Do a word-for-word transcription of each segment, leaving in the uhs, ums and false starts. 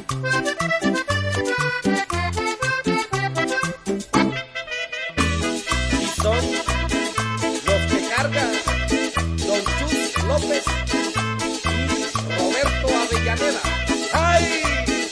Y son los que cargan Don Chus López y Roberto Avellaneda. ¡Ay!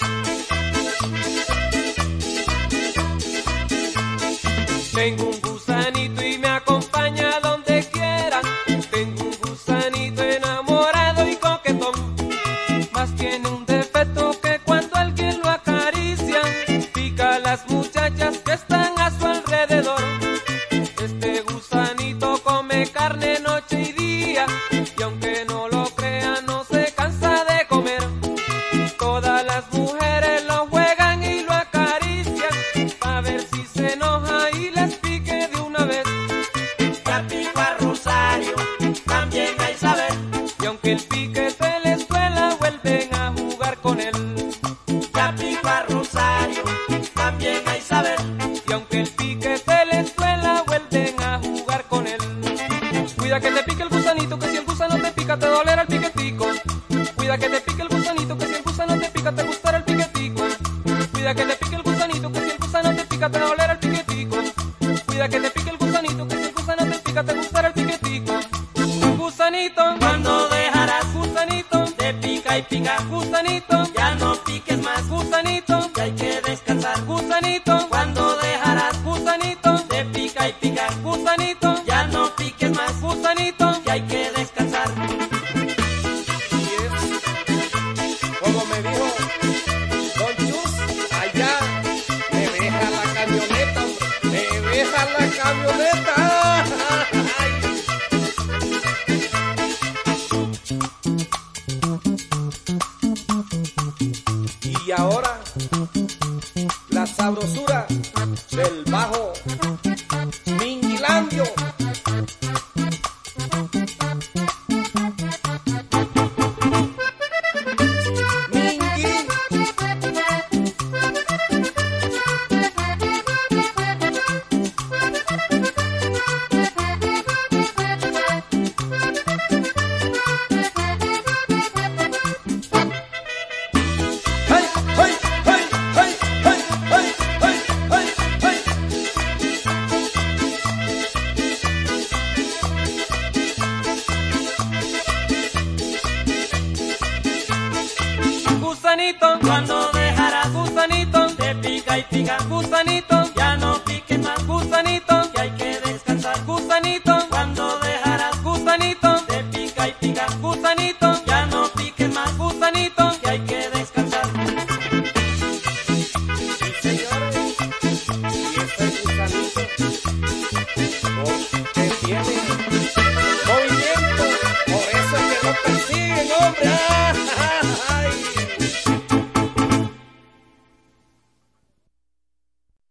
Tengo un gusanito y me acompaña a donde quiera. Tengo un gusanito enamorado y coquetón. Más tiene un defecto que cuando alguien lo acaricia, pica a las muchachas que están a su alrededor. Este gusanito come carne noche y día, y aunque no lo crean no se cansa de comer. Todas las mujeres lo juegan y lo acarician, a ver si se enoja y les pique de una vez. Ya pico a Rosario, también a Isabel, Y aunque el pique se les duela, vuelven a jugar con él. ya pico a Rosario, también a Isabel, Y aunque el pique se les duela, vuelven a jugar con él. Cuida que te pique el gusanito, que si el gusano te pica te dolerá el piquetico. Cuida que te pique el gusanito, que si el gusano te pica te gustará el piquetico. Cuida que te pique el gusanito, que si el gusano te pica te dolerá el piquetico. Cuida que te pique el gusanito, que si el gusano te pica te gustará el piquetico. Gusanito, cuando dejarás gusanito, de pica y pica, gusanito, ya no piques más, gusanito, que hay que descansar. gusanito, Cuando dejarás gusanito, de pica y pica, gusanito, ya no piques más, gusanito. que hay que descansar. Y es como me dijo Don Chus allá, me deja la camioneta, hombre, me deja la camioneta. Ay. Y ahora la sabrosura del bajo Mingilandio. Mingui. ¡Hey, hey, hey, hey, hey, hey, hey, hey, hey! Gusanito, Cuando dejarás gusanito, de pica y pica,